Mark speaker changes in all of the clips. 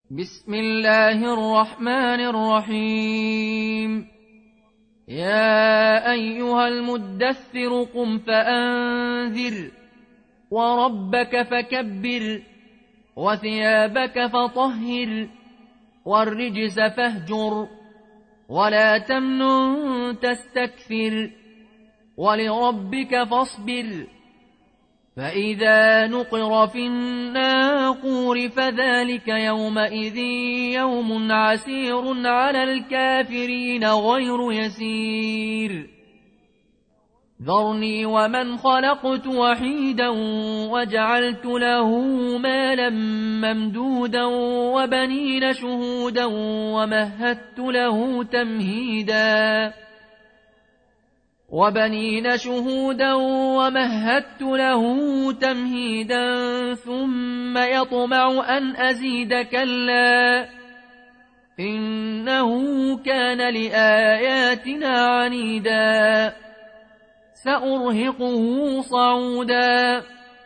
Speaker 1: بسم الله الرحمن الرحيم. يا أيها المدثر قم فأنذر وربك فكبر وثيابك فطهر والرجس فاهجر ولا تمنن تستكثر ولربك فاصبر. فإذا نقر في الناقور فذلك يومئذ يوم عسير على الكافرين غير يسير. ذرني ومن خلقت وحيدا وجعلت له مالا ممدودا وبنين شهودا ومهدت له تمهيدا ثم يطمع أن أزيد كلا إنه كان لآياتنا عنيدا سأرهقه صعودا.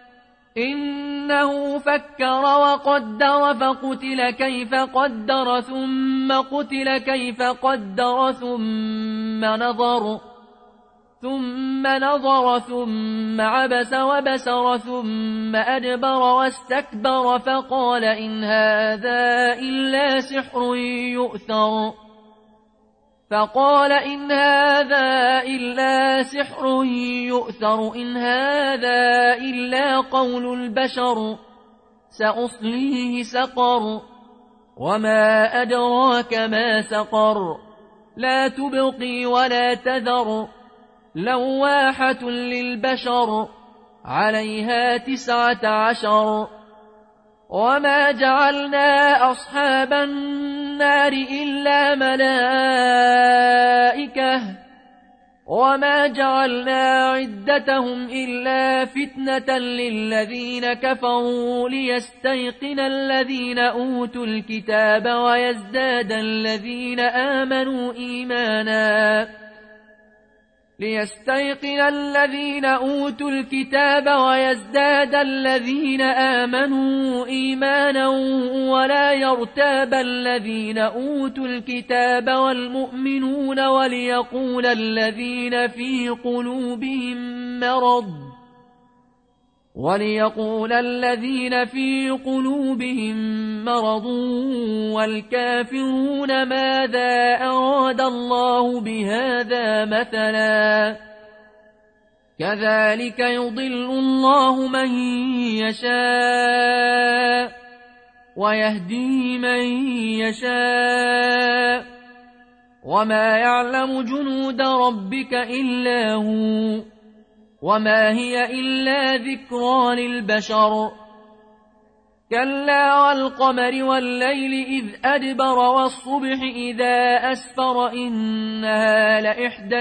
Speaker 1: إنه فكر وقدر فقتل كيف قدر ثم قتل كيف قدر ثم نظر ثم عبس وبسر ثم أدبر واستكبر فقال إن هذا إلا سحر يؤثر إن هذا إلا قول البشر سأصليه سقر وما أدراك ما سقر لا تبقي ولا تذر لواحة للبشر عليها 19. وما جعلنا أصحاب النار إلا ملائكة وما جعلنا عدتهم إلا فتنة للذين كفروا ليستيقن الذين أوتوا الكتاب ويزداد الذين آمنوا إيمانا ولا يرتاب الذين أوتوا الكتاب والمؤمنون وليقول الذين في قلوبهم مرض والكافرون ماذا أراد الله بهذا مثلا كذلك يضل الله من يشاء ويهدي من يشاء وما يعلم جنود ربك إلا هو وما هي إلا ذكرى للبشر. كلا والقمر والليل إذ أدبر والصبح إذا أسفر إنها لإحدى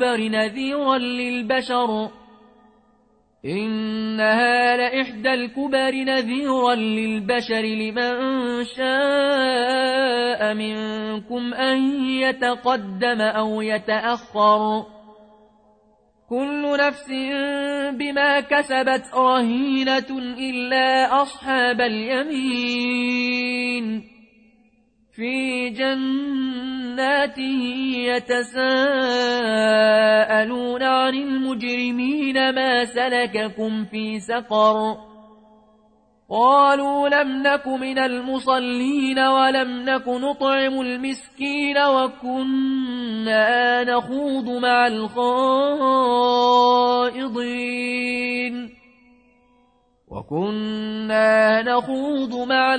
Speaker 1: الكبر نذيرا للبشر لمن شاء منكم أن يتقدم أو يتأخر كل نفس بما كسبت رهينة إلا أصحاب اليمين في جنات يتساءلون عن المجرمين ما سلككم في سقر قالوا لم نك من المصلين ولم نك نطعم المسكين وكنا نخوض مع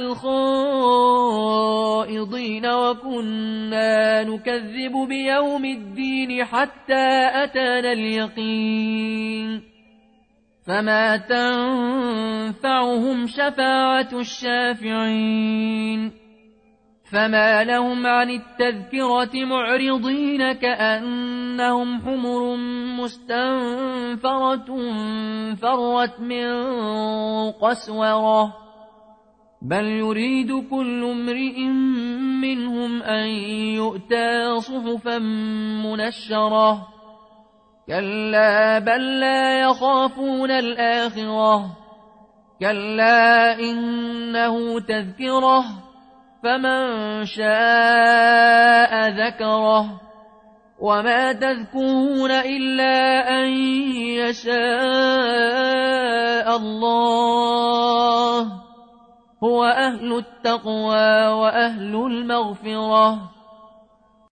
Speaker 1: الخائضين وكنا نكذب بيوم الدين حتى أتانا اليقين فما تنفعهم شفاعة الشافعين. فما لهم عن التذكرة معرضين كأنهم حمر مستنفرة فرت من قسورة بل يريد كل امرئ منهم أن يؤتى صحفا منشرة كلا بل لا يخافون الآخرة كلا إنه تذكرة فمن شاء ذكره. وما تذكرون إلا أن يشاء الله، هو أهل التقوى وأهل المغفرة.